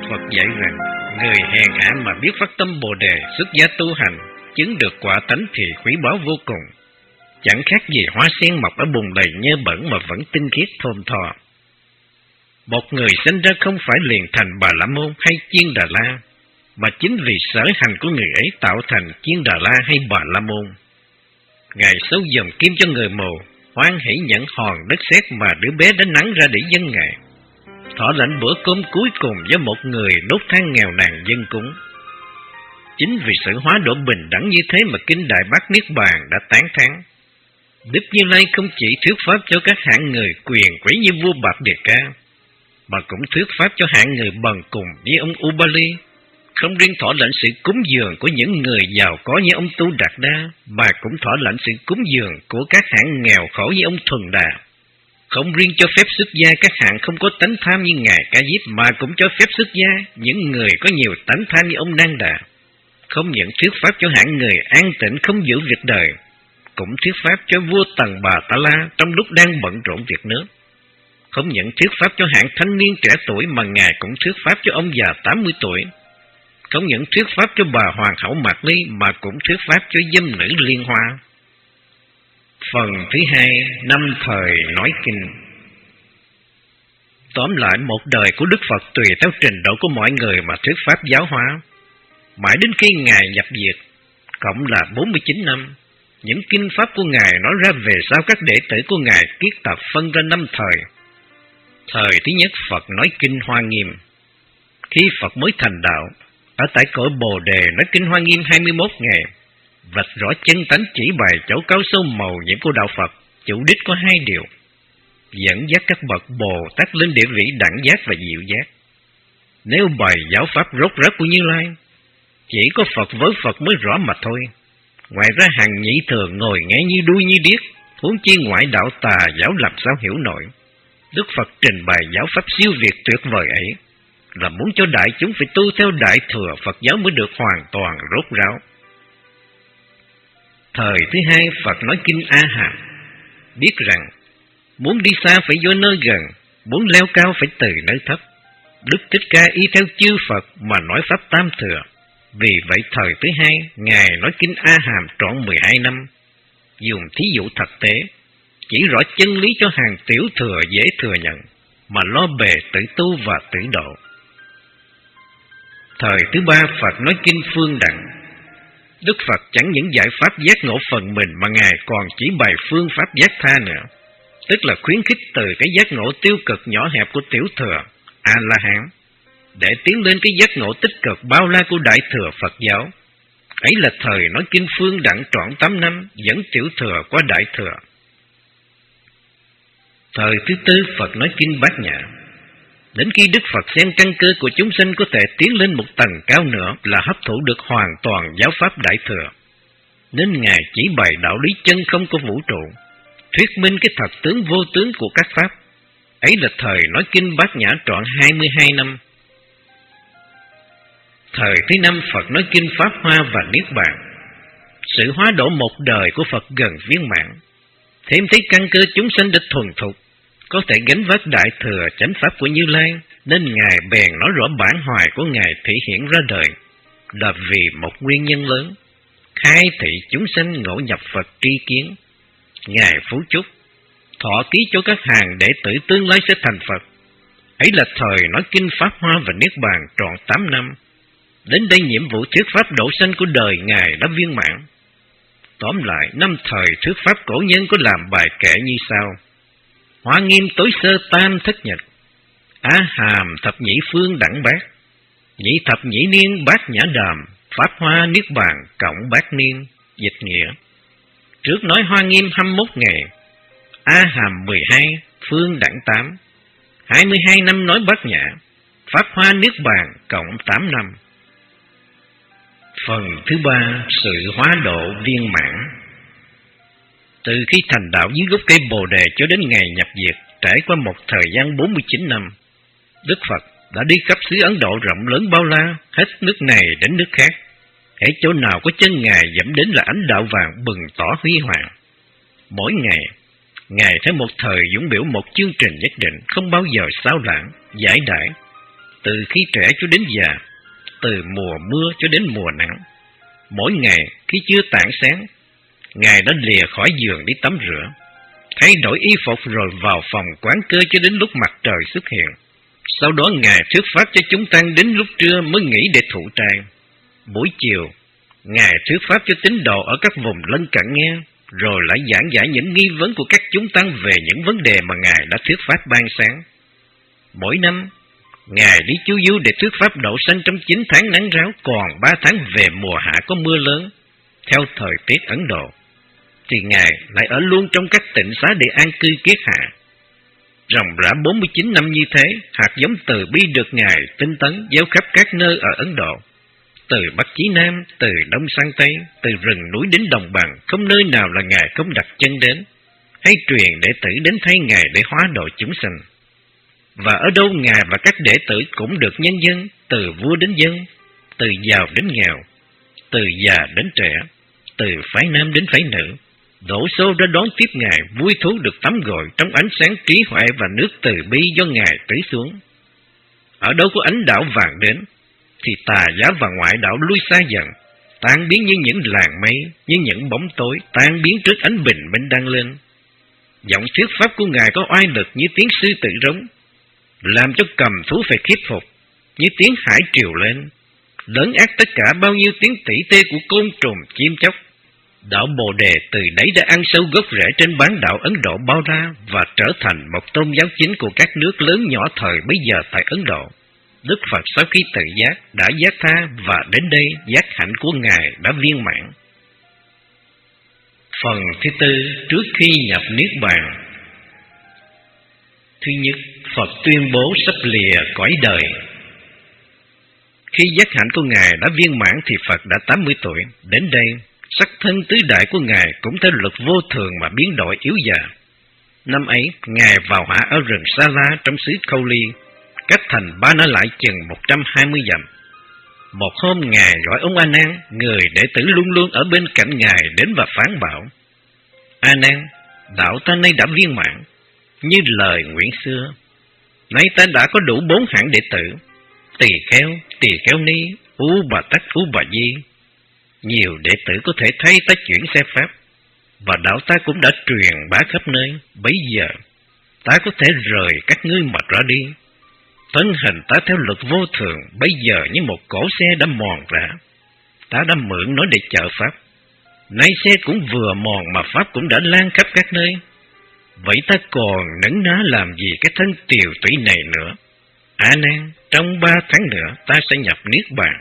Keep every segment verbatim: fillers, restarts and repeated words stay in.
Phật dạy rằng, người hèn hạ mà biết phát tâm Bồ Đề, xuất gia tu hành, chứng được quả tánh thì quý báu vô cùng. Chẳng khác gì hoa sen mọc ở bùn lầy nhơ bẩn mà vẫn tinh khiết thơm tho. Một người sinh ra không phải liền thành Bà La Môn hay Chiên Đà La, mà chính vì sở hành của người ấy tạo thành Chiên Đà La hay Bà La Môn. Ngài sâu dòng kim cho người mù, hoan hỷ nhận hòn đất sét mà đứa bé đã nắng ra để dâng Ngài. Thọ lãnh bữa cơm cuối cùng với một người đốt than nghèo nàn dân cúng. Chính vì sự hóa độ bình đẳng như thế mà Kinh Đại Bát Niết Bàn đã tán thán. Đức Như Lai không chỉ thuyết pháp cho các hạng người quyền quý như vua Bạp Đề Ca, mà cũng thuyết pháp cho hạng người bần cùng như ông Ubali. Không riêng thọ lãnh sự cúng dường của những người giàu có như ông Tu Đạt Đa, mà cũng thọ lãnh sự cúng dường của các hạng nghèo khổ như ông Thuần Đà. Không riêng cho phép xuất gia các hạng không có tánh tham như Ngài Ca Diếp, mà cũng cho phép xuất gia những người có nhiều tánh tham như ông Nang Đà. Không những thuyết pháp cho hạng người an tịnh không giữ việc đời, cũng thuyết pháp cho vua Tần Bà Ta La trong lúc đang bận rộn việc nước. Không những thuyết pháp cho hạng thanh niên trẻ tuổi, mà Ngài cũng thuyết pháp cho ông già tám mươi tuổi. Không những thuyết pháp cho bà Hoàng hậu Mạc Ly, mà cũng thuyết pháp cho dâm nữ Liên Hoa. Phần thứ hai, năm thời nói kinh. Tóm lại, một đời của Đức Phật tùy theo trình độ của mọi người mà thuyết pháp giáo hóa. Mãi đến khi Ngài nhập diệt, cộng là bốn mươi chín năm, những kinh pháp của Ngài nói ra về sau các đệ tử của Ngài kiết tập phân ra năm thời. Thời thứ nhất, Phật nói kinh Hoa Nghiêm. Khi Phật mới thành đạo, ở tại cõi Bồ Đề nói kinh Hoa Nghiêm hai mươi mốt ngày, vạch rõ chân tánh chỉ bày chỗ cao sâu màu nhiệm của đạo Phật. Chủ đích có hai điều: dẫn dắt các bậc Bồ Tát lên địa vị đẳng giác và diệu giác. Nếu bày giáo pháp rốt ráo của Như Lai, chỉ có Phật với Phật mới rõ mà thôi. Ngoài ra hàng nhị thường ngồi nghe như đuôi như điếc, huống chi ngoại đạo tà giáo làm sao hiểu nổi. Đức Phật trình bày giáo pháp siêu việt tuyệt vời ấy là muốn cho đại chúng phải tu theo Đại Thừa Phật giáo mới được hoàn toàn rốt ráo. Thời thứ hai, Phật nói kinh A Hàm. Biết rằng muốn đi xa phải vô nơi gần, muốn leo cao phải từ nơi thấp. Đức Thích Ca y theo chư Phật mà nói pháp tam thừa. Vì vậy thời thứ hai, Ngài nói kinh A Hàm trọn mười hai năm, dùng thí dụ thực tế, chỉ rõ chân lý cho hàng tiểu thừa dễ thừa nhận, mà lo bề tự tu và tự độ. Thời thứ ba, Phật nói kinh Phương Đẳng. Đức Phật chẳng những giải pháp giác ngộ phần mình, mà Ngài còn chỉ bày phương pháp giác tha nữa, tức là khuyến khích từ cái giác ngộ tiêu cực nhỏ hẹp của tiểu thừa A-la-hán để tiến lên cái giác ngộ tích cực bao la của Đại Thừa Phật giáo. Ấy là thời nói kinh Phương Đẳng trọn tám năm, dẫn tiểu thừa qua Đại Thừa. Thời thứ tư, Phật nói kinh Bát Nhã. Đến khi Đức Phật xem căn cơ của chúng sinh có thể tiến lên một tầng cao nữa là hấp thụ được hoàn toàn giáo pháp Đại Thừa, nên Ngài chỉ bày đạo lý chân không của vũ trụ, thuyết minh cái thật tướng vô tướng của các pháp. Ấy là thời nói kinh Bát Nhã trọn hai mươi hai năm. Thời thứ năm, Phật nói kinh Pháp Hoa và Niết Bàn. Sự hóa độ một đời của Phật gần viên mãn, thêm thấy căn cơ chúng sinh đã thuần thục, có thể gánh vác Đại Thừa chánh pháp của Như Lai, nên Ngài bèn nói rõ bản hoài của Ngài thể hiện ra đời là vì một nguyên nhân lớn: khai thị chúng sinh ngộ nhập Phật tri kiến. Ngài phú chúc thọ ký cho các hàng đệ tử tương lai sẽ thành Phật. Ấy là thời nói kinh Pháp Hoa và Niết Bàn trọn tám năm. Đến đây nhiệm vụ thuyết pháp độ sanh của đời Ngài đã viên mãn. Tóm lại, năm thời thuyết pháp cổ nhân có làm bài kệ như sau: Hoa Nghiêm tối sơ tam thất nhật, A Hàm thập nhị phương đẳng bát, nhị thập nhị niên bát nhã đàm, Pháp Hoa Niết Bàn cộng bát niên. Dịch nghĩa: trước nói Hoa Nghiêm hai mươi mốt ngày, A Hàm mười hai, phương đẳng tám, hai mươi hai năm nói bát nhã, Pháp Hoa Niết Bàn cộng tám năm. Phần thứ ba, sự hóa độ viên mãn. Từ khi thành đạo dưới gốc cây Bồ Đề cho đến ngày nhập diệt, trải qua một thời gian bốn mươi chín năm, Đức Phật đã đi khắp xứ Ấn Độ rộng lớn bao la, hết nước này đến nước khác. Hễ chỗ nào có chân Ngài dẫm đến là ánh đạo vàng bừng tỏ huy hoàng. Mỗi ngày, Ngài theo một thời dũng biểu một chương trình nhất định, không bao giờ xao lãng, giải đãi. từ khi trẻ cho đến già, từ mùa mưa cho đến mùa nắng. Mỗi ngày khi chưa tảng sáng, Ngài đã lìa khỏi giường đi tắm rửa, thay đổi y phục rồi vào phòng quán cơm cho đến lúc mặt trời xuất hiện. Sau đó Ngài thuyết pháp cho chúng tăng đến lúc trưa mới nghỉ để thụ trai. Buổi chiều, Ngài thuyết pháp cho tín đồ ở các vùng lân cận nghe, rồi lại giảng giải những nghi vấn của các chúng tăng về những vấn đề mà Ngài đã thuyết pháp ban sáng. Mỗi năm, Ngài đi chu du để thuyết pháp đậu xanh trong chín tháng nắng ráo, còn ba tháng về mùa hạ có mưa lớn, theo thời tiết Ấn Độ, thì Ngài lại ở luôn trong các tịnh xá để an cư kiết hạ. Ròng rã bốn mươi chín năm như thế, hạt giống từ bi được Ngài tinh tấn gieo khắp các nơi ở Ấn Độ, từ Bắc chí Nam, từ Đông sang Tây, từ rừng núi đến đồng bằng, không nơi nào là Ngài không đặt chân đến, hay truyền đệ tử đến thay Ngài để hóa độ chúng sanh. Và ở đâu Ngài và các đệ tử cũng được nhân dân, từ vua đến dân, từ giàu đến nghèo, từ già đến trẻ, từ phái nam đến phái nữ, đổ xô ra đón tiếp Ngài, vui thú được tắm gội trong ánh sáng trí huệ và nước từ bi do Ngài tưới xuống. Ở đâu có ánh đạo vàng đến, thì tà giáo và ngoại đạo lui xa dần, tan biến như những làn mây, như những bóng tối tan biến trước ánh bình minh đang lên. Giọng thuyết pháp của Ngài có oai lực như tiếng sư tử rống, làm cho cầm thú phải khiếp phục, như tiếng hải triều lên, lớn ác tất cả bao nhiêu tiếng tỉ tê của côn trùng chim chóc. Đạo Bồ Đề từ đấy đã ăn sâu gốc rễ trên bán đảo Ấn Độ bao la và trở thành một tôn giáo chính của các nước lớn nhỏ thời bấy giờ tại Ấn Độ. Đức Phật sau khi tự giác đã giác tha, và đến đây giác hạnh của Ngài đã viên mãn. Phần thứ tư, trước khi nhập Niết Bàn. Thứ nhất, Phật tuyên bố sắp lìa cõi đời. Khi giác hạnh của Ngài đã viên mãn thì Phật đã tám mươi tuổi. Đến đây, sắc thân tứ đại của Ngài cũng theo luật vô thường mà biến đổi yếu già. Năm ấy, Ngài vào hạ ở rừng Sa La trong xứ Khâu Ly, cách thành Ba Na lại chừng một trăm hai mươi dặm. Một hôm Ngài gọi ông A Nan, người đệ tử luôn luôn ở bên cạnh Ngài, đến và phán bảo: A Nan, đạo ta nay đã viên mãn, như lời nguyện xưa. Nay ta đã có đủ bốn hạng đệ tử: Tỳ Kheo, Tỳ Kheo Ni, U Bà Tắc, U Bà Di. Nhiều đệ tử có thể thấy ta chuyển xe pháp, và đạo ta cũng đã truyền bá khắp nơi. Bấy giờ ta có thể rời các ngươi mà ra đi. Thân hình ta theo luật vô thường bây giờ như một cỗ xe đã mòn rã. Ta đã mượn nó để chở pháp. Nay xe cũng vừa mòn mà pháp cũng đã lan khắp các nơi. Vậy ta còn nấn ná làm gì cái thân tiều tụy này nữa? A Nan, trong ba tháng nữa ta sẽ nhập Niết Bàn.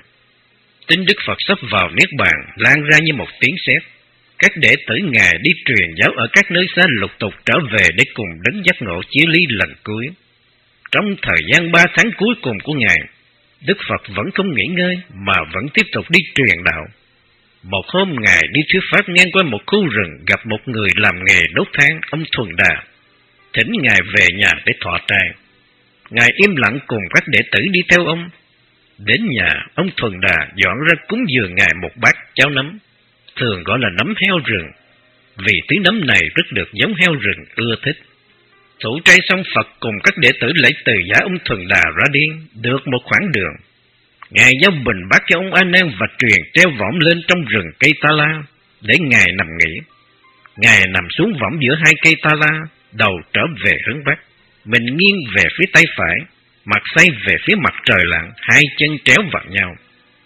Tin Đức Phật sắp vào Niết Bàn lan ra như một tiếng sét. Các đệ tử Ngài đi truyền giáo ở các nơi xa lục tục trở về để cùng đến giác ngộ chia ly lần cuối. Trong thời gian ba tháng cuối cùng của Ngài, Đức Phật vẫn không nghỉ ngơi mà vẫn tiếp tục đi truyền đạo. Một hôm Ngài đi thuyết pháp ngang qua một khu rừng, gặp một người làm nghề đốt than, ông Thuần Đà, thỉnh Ngài về nhà để thọ trai. Ngài im lặng cùng các đệ tử đi theo ông. Đến nhà, ông Thuần Đà dọn ra cúng dường Ngài một bát cháo nấm, thường gọi là nấm heo rừng, vì thứ nấm này rất được giống heo rừng ưa thích. Thủ trai xong, Phật cùng các đệ tử lại từ giả ông Thuần Đà ra đi, được một khoảng đường. Ngài giao bình bát cho ông A Nan và truyền treo võng lên trong rừng cây ta la, để Ngài nằm nghỉ. Ngài nằm xuống võng giữa hai cây ta la, đầu trở về hướng Bắc, mình nghiêng về phía tay phải, mặt xoay về phía mặt trời lặn, hai chân tréo vào nhau.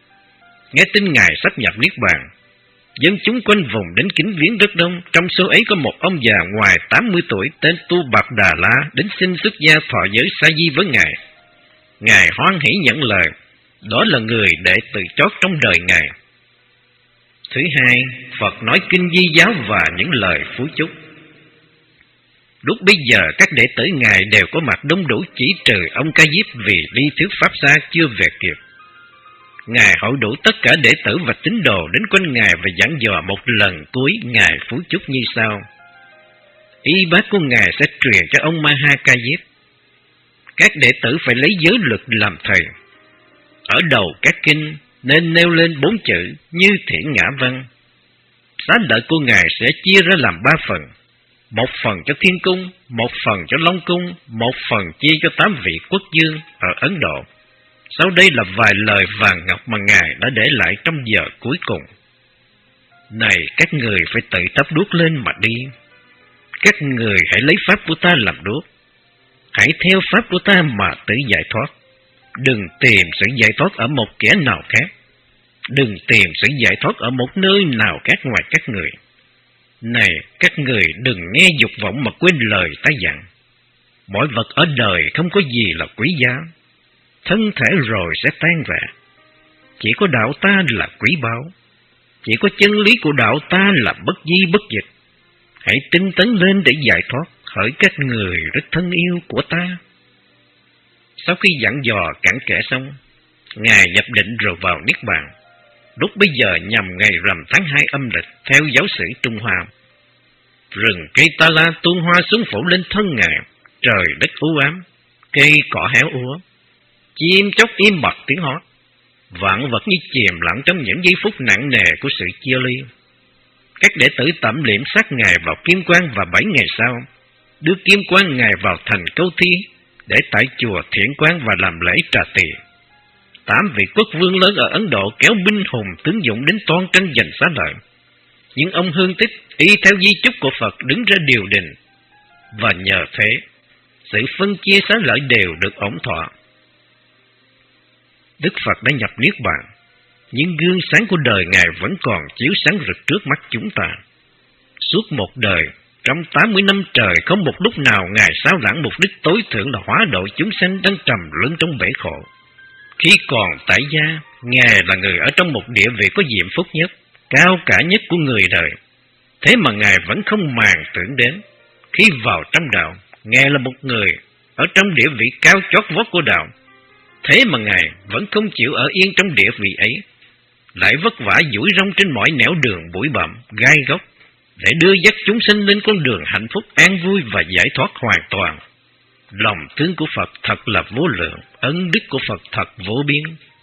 Nghe tin Ngài sắp nhập Niết Bàn, dân chúng quanh vùng đến kính viếng rất đông. Trong số ấy có một ông già ngoài tám mươi tuổi tên Tu Bạc Đà La đến xin xuất gia thọ giới sa di với Ngài. Ngài hoan hỷ nhận lời. Đó là người đệ tử chót trong đời Ngài. Thứ hai, Phật nói kinh Di giáo và những lời phú chúc. Lúc bây giờ các đệ tử Ngài đều có mặt đông đủ, chỉ trừ ông Ca Diếp vì đi thuyết pháp xa chưa về kịp. Ngài hội đủ tất cả đệ tử và tín đồ đến quanh Ngài và dặn dò một lần cuối. Ngài phú chúc như sau: Y bát của Ngài sẽ truyền cho ông Maha Ca Diếp. Các đệ tử phải lấy giới luật làm thầy. Ở đầu các kinh nên nêu lên bốn chữ như thiện ngã văn. Xá lợi của Ngài sẽ chia ra làm ba phần: một phần cho thiên cung, một phần cho long cung, một phần chia cho tám vị quốc dương ở Ấn Độ. Sau đây là vài lời vàng ngọc mà Ngài đã để lại trong giờ cuối cùng. Này các người phải tự thắp đuốc lên mà đi. Các người hãy lấy pháp của ta làm đuốc. Hãy theo pháp của ta mà tự giải thoát. Đừng tìm sự giải thoát ở một kẻ nào khác. Đừng tìm sự giải thoát ở một nơi nào khác ngoài các người. Này, các người đừng nghe dục vọng mà quên lời ta dặn. Mọi vật ở đời không có gì là quý giá. Thân thể rồi sẽ tan rã. Chỉ có đạo ta là quý báu. Chỉ có chân lý của đạo ta là bất di bất dịch. Hãy tinh tấn lên để giải thoát, hỡi các người rất thân yêu của ta. Sau khi dặn dò cặn kẽ xong, Ngài nhập định rồi vào Niết Bàn. Lúc bây giờ nhằm ngày rằm tháng hai âm lịch theo giáo sử Trung Hoa. Rừng cây ta la tuôn hoa xuống phủ lên thân Ngài, trời đất u ám, cây cỏ héo úa, chim chóc im bặt tiếng hót, vạn vật như chìm lặng trong những giây phút nặng nề của sự chia ly. Các đệ tử tẩm liệm sát Ngài vào kim quan và bảy ngày sau, đưa kim quan Ngài vào thành Câu Thi để tại chùa Thiện Quang và làm lễ trà tỳ. Tám vị quốc vương lớn ở Ấn Độ kéo binh hùng tướng dũng đến toan tranh giành xá lợi. Nhưng ông Hương Tích y theo di chúc của Phật đứng ra điều đình, và nhờ thế, sự phân chia xá lợi đều được ổn thỏa. Đức Phật đã nhập Niết Bàn, nhưng gương sáng của đời Ngài vẫn còn chiếu sáng rực trước mắt chúng ta. Suốt một đời, trong tám mươi năm trời, không một lúc nào Ngài sao lãng mục đích tối thượng là hóa độ chúng sanh đang trầm luân trong bể khổ. Khi còn tại gia, Ngài là người ở trong một địa vị có diệm phúc nhất, cao cả nhất của người đời. Thế mà Ngài vẫn không màng tưởng đến. Khi vào trong đạo, Ngài là một người ở trong địa vị cao chót vót của đạo. Thế mà Ngài vẫn không chịu ở yên trong địa vị ấy, lại vất vả duỗi rong trên mọi nẻo đường bụi bặm, gai góc, để đưa dắt chúng sinh lên con đường hạnh phúc an vui và giải thoát hoàn toàn. Lòng thương của Phật thật là vô lượng, ân đức của Phật thật vô biên.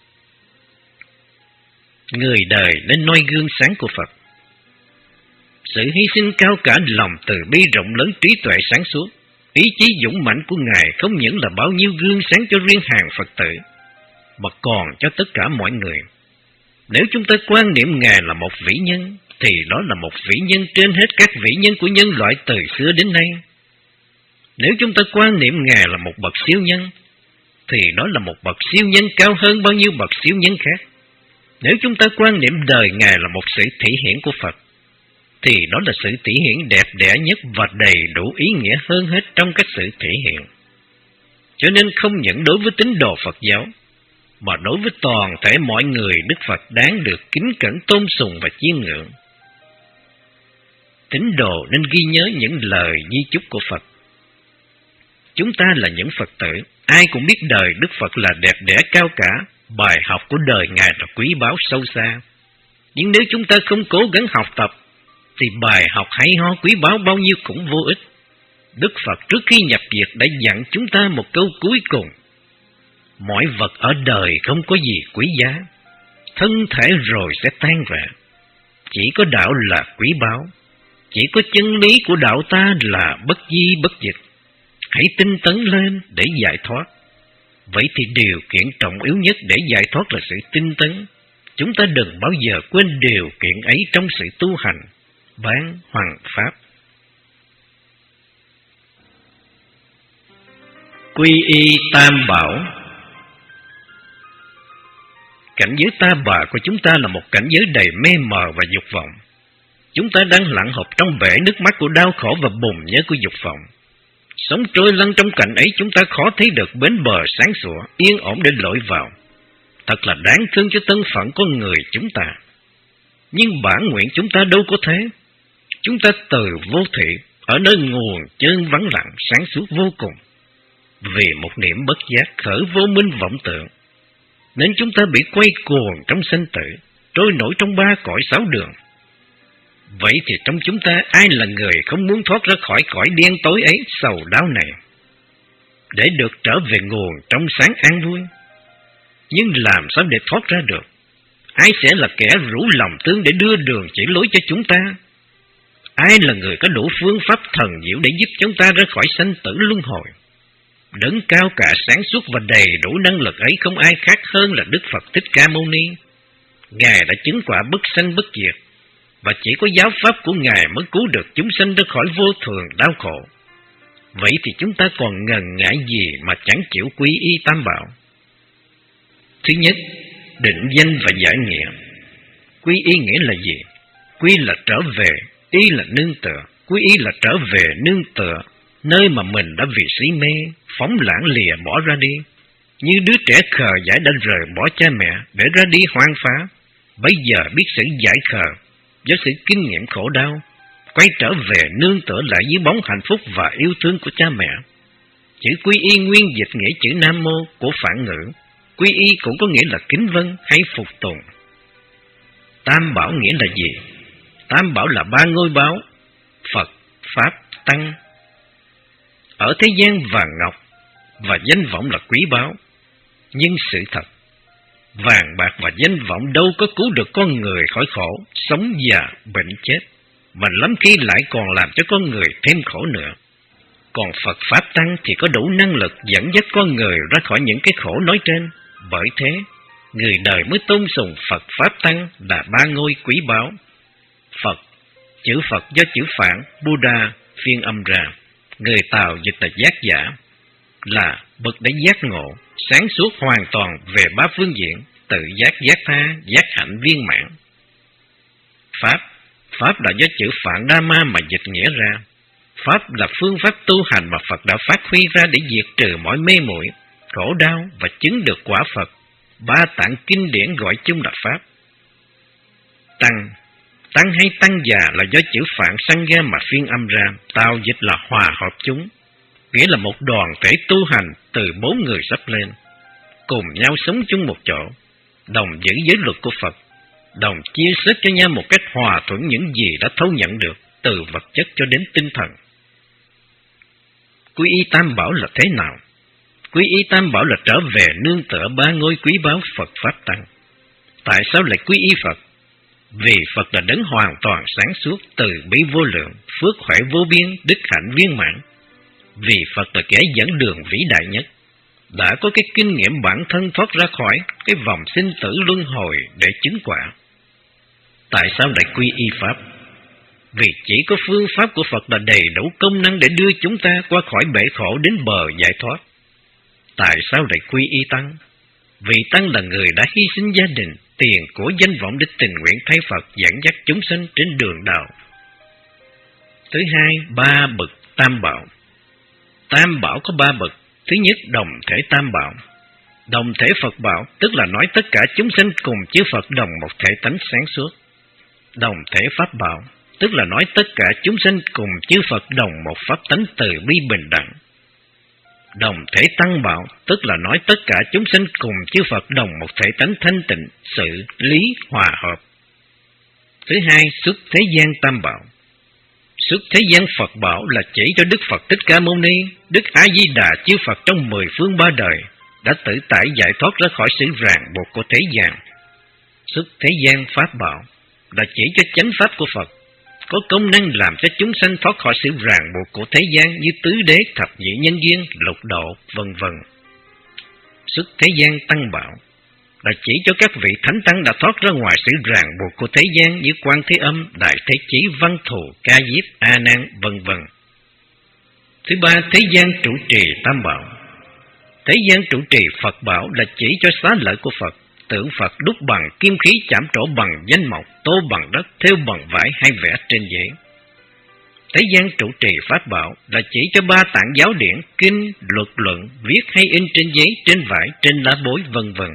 Người đời nên noi gương sáng của Phật. Sự hy sinh cao cả, lòng từ bi rộng lớn, trí tuệ sáng suốt, ý chí dũng mãnh của Ngài không những là bao nhiêu gương sáng cho riêng hàng Phật tử, mà còn cho tất cả mọi người. Nếu chúng ta quan niệm Ngài là một vĩ nhân, thì đó là một vĩ nhân trên hết các vĩ nhân của nhân loại từ xưa đến nay. Nếu chúng ta quan niệm Ngài là một bậc siêu nhân, thì đó là một bậc siêu nhân cao hơn bao nhiêu bậc siêu nhân khác. Nếu chúng ta quan niệm đời Ngài là một sự thể hiện của Phật, thì đó là sự thể hiện đẹp đẽ nhất và đầy đủ ý nghĩa hơn hết trong các sự thể hiện. Cho nên không những đối với tín đồ Phật giáo, mà đối với toàn thể mọi người, Đức Phật đáng được kính cẩn tôn sùng và chiêm ngưỡng. Tín đồ nên ghi nhớ những lời di chúc của Phật. Chúng ta là những Phật tử, ai cũng biết đời Đức Phật là đẹp đẽ cao cả, bài học của đời Ngài là quý báu sâu xa. Nhưng nếu chúng ta không cố gắng học tập, thì bài học hay ho quý báu bao nhiêu cũng vô ích. Đức Phật trước khi nhập diệt đã dặn chúng ta một câu cuối cùng: mọi vật ở đời không có gì quý giá, thân thể rồi sẽ tan rã. Chỉ có đạo là quý báu, chỉ có chân lý của đạo ta là bất di bất dịch. Hãy tinh tấn lên để giải thoát. Vậy thì điều kiện trọng yếu nhất để giải thoát là sự tinh tấn. Chúng ta đừng bao giờ quên điều kiện ấy trong sự tu hành bán hoằng pháp. Quy y tam bảo. Cảnh giới ta bà của chúng ta là một cảnh giới đầy mê mờ và dục vọng. Chúng ta đang lặn hộp trong bể nước mắt của đau khổ và bùn nhớ của dục vọng. Sống trôi lăn trong cảnh ấy, chúng ta khó thấy được bến bờ sáng sủa, yên ổn để lội vào. Thật là đáng thương cho thân phận con người chúng ta. Nhưng bản nguyện chúng ta đâu có thế. Chúng ta từ vô thị, ở nơi nguồn chơn vắng lặng, sáng suốt vô cùng. Vì một niệm bất giác khởi vô minh vọng tượng, nên chúng ta bị quay cuồng trong sanh tử, trôi nổi trong ba cõi sáu đường. Vậy thì trong chúng ta ai là người không muốn thoát ra khỏi cõi đen tối ấy, sầu đau này, để được trở về nguồn trong sáng an vui? Nhưng làm sao để thoát ra được? Ai sẽ là kẻ rủ lòng thương để đưa đường chỉ lối cho chúng ta? Ai là người có đủ phương pháp thần diệu để giúp chúng ta ra khỏi sanh tử luân hồi? Đấng cao cả sáng suốt và đầy đủ năng lực ấy không ai khác hơn là Đức Phật Thích Ca Mâu Ni. Ngài đã chứng quả bất sanh bất diệt, và chỉ có giáo pháp của Ngài mới cứu được chúng sanh ra khỏi vô thường đau khổ. Vậy thì chúng ta còn ngần ngại gì mà chẳng chịu quy y Tam Bảo? Thứ nhất, định danh và giải nghĩa. Quy y nghĩa là gì? Quy là trở về, y là nương tựa. Quy y là trở về nương tựa, nơi mà mình đã vì si mê, phóng lãng lìa bỏ ra đi. Như đứa trẻ khờ dại đã rời bỏ cha mẹ để ra đi hoang phá, bây giờ biết sự giải khờ do sự kinh nghiệm khổ đau, quay trở về nương tựa lại dưới bóng hạnh phúc và yêu thương của cha mẹ. Chữ quy y nguyên dịch nghĩa chữ Nam Mô của Phạn ngữ. Quy y cũng có nghĩa là kính vâng hay phục tùng. Tam Bảo nghĩa là gì? Tam Bảo là ba ngôi báo: Phật, Pháp, Tăng. Ở thế gian vàng ngọc và danh vọng là quý báu, nhưng sự thật, vàng bạc và danh vọng đâu có cứu được con người khỏi khổ, sống già, bệnh chết, mà lắm khi lại còn làm cho con người thêm khổ nữa. Còn Phật Pháp Tăng thì có đủ năng lực dẫn dắt con người ra khỏi những cái khổ nói trên. Bởi thế, người đời mới tôn sùng Phật Pháp Tăng là ba ngôi quý báu. Phật, chữ Phật do chữ Phạn, Buddha phiên âm ra, người Tàu dịch là giác giả, là bậc đã giác ngộ, sáng suốt hoàn toàn về ba phương diện: tự giác, giác tha, giác hạnh viên mãn. Pháp, Pháp là do chữ Phạn Đa Ma mà dịch nghĩa ra. Pháp là phương pháp tu hành mà Phật đã phát huy ra để diệt trừ mọi mê muội, khổ đau và chứng được quả Phật. Ba tạng kinh điển gọi chung là Pháp. Tăng, Tăng hay tăng già là do chữ Phạn Sangha mà phiên âm ra, Tao dịch là hòa hợp chúng, nghĩa là một đoàn thể tu hành từ bốn người sắp lên, cùng nhau sống chung một chỗ, đồng giữ giới luật của Phật, đồng chia sẻ cho nhau một cách hòa thuận những gì đã thấu nhận được từ vật chất cho đến tinh thần. Quy y Tam Bảo là thế nào? Quy y Tam Bảo là trở về nương tựa ba ngôi quý báu Phật Pháp Tăng. Tại sao lại quy y Phật? Vì Phật là đấng hoàn toàn sáng suốt, từ bi vô lượng, phước huệ vô biên, đức hạnh viên mãn. Vì Phật là kẻ dẫn đường vĩ đại nhất, đã có cái kinh nghiệm bản thân thoát ra khỏi cái vòng sinh tử luân hồi để chứng quả. Tại sao lại quy y Pháp? Vì chỉ có phương pháp của Phật là đầy đủ công năng để đưa chúng ta qua khỏi bể khổ đến bờ giải thoát. Tại sao lại quy y Tăng? Vì Tăng là người đã hy sinh gia đình, tiền của, danh vọng để tình nguyện thay Phật dẫn dắt chúng sanh trên đường đạo. Thứ hai, ba bậc Tam Bảo. Tam Bảo có ba bậc. Thứ nhất, đồng thể Tam Bảo. Đồng thể Phật Bảo tức là nói tất cả chúng sanh cùng chư Phật đồng một thể tánh sáng suốt. Đồng thể Pháp Bảo tức là nói tất cả chúng sanh cùng chư Phật đồng một pháp tánh từ bi bình đẳng. Đồng thể Tăng Bảo tức là nói tất cả chúng sanh cùng chư Phật đồng một thể tánh thanh tịnh, sự, lý, hòa hợp. Thứ hai, xuất thế gian Tam Bảo. Xuất thế gian Phật Bảo là chỉ cho Đức Phật Thích Ca Mâu Ni, Đức A Di Đà chư Phật trong mười phương ba đời đã tự tại giải thoát ra khỏi sự ràng buộc của thế gian. Xuất thế gian Pháp Bảo là chỉ cho chánh pháp của Phật, có công năng làm cho chúng sanh thoát khỏi sự ràng buộc của thế gian như tứ đế, thập nhị nhân duyên, lục độ, vân vân. Xuất thế gian Tăng Bảo là chỉ cho các vị thánh tăng đã thoát ra ngoài sự ràng buộc của thế gian như Quan Thế Âm, Đại Thế Chí, Văn Thù, Ca Diếp, A Nan, vân vân. Thứ ba, thế gian trụ trì Tam Bảo. Thế gian trụ trì Phật Bảo là chỉ cho xá lợi của Phật, tượng Phật đúc bằng kim khí, chạm trổ bằng danh mộc, tô bằng đất, thêu bằng vải hay vẽ trên giấy. Thế gian trụ trì Pháp Bảo là chỉ cho ba tạng giáo điển, kinh, luật luận, viết hay in trên giấy, trên vải, trên lá bối, vân vân.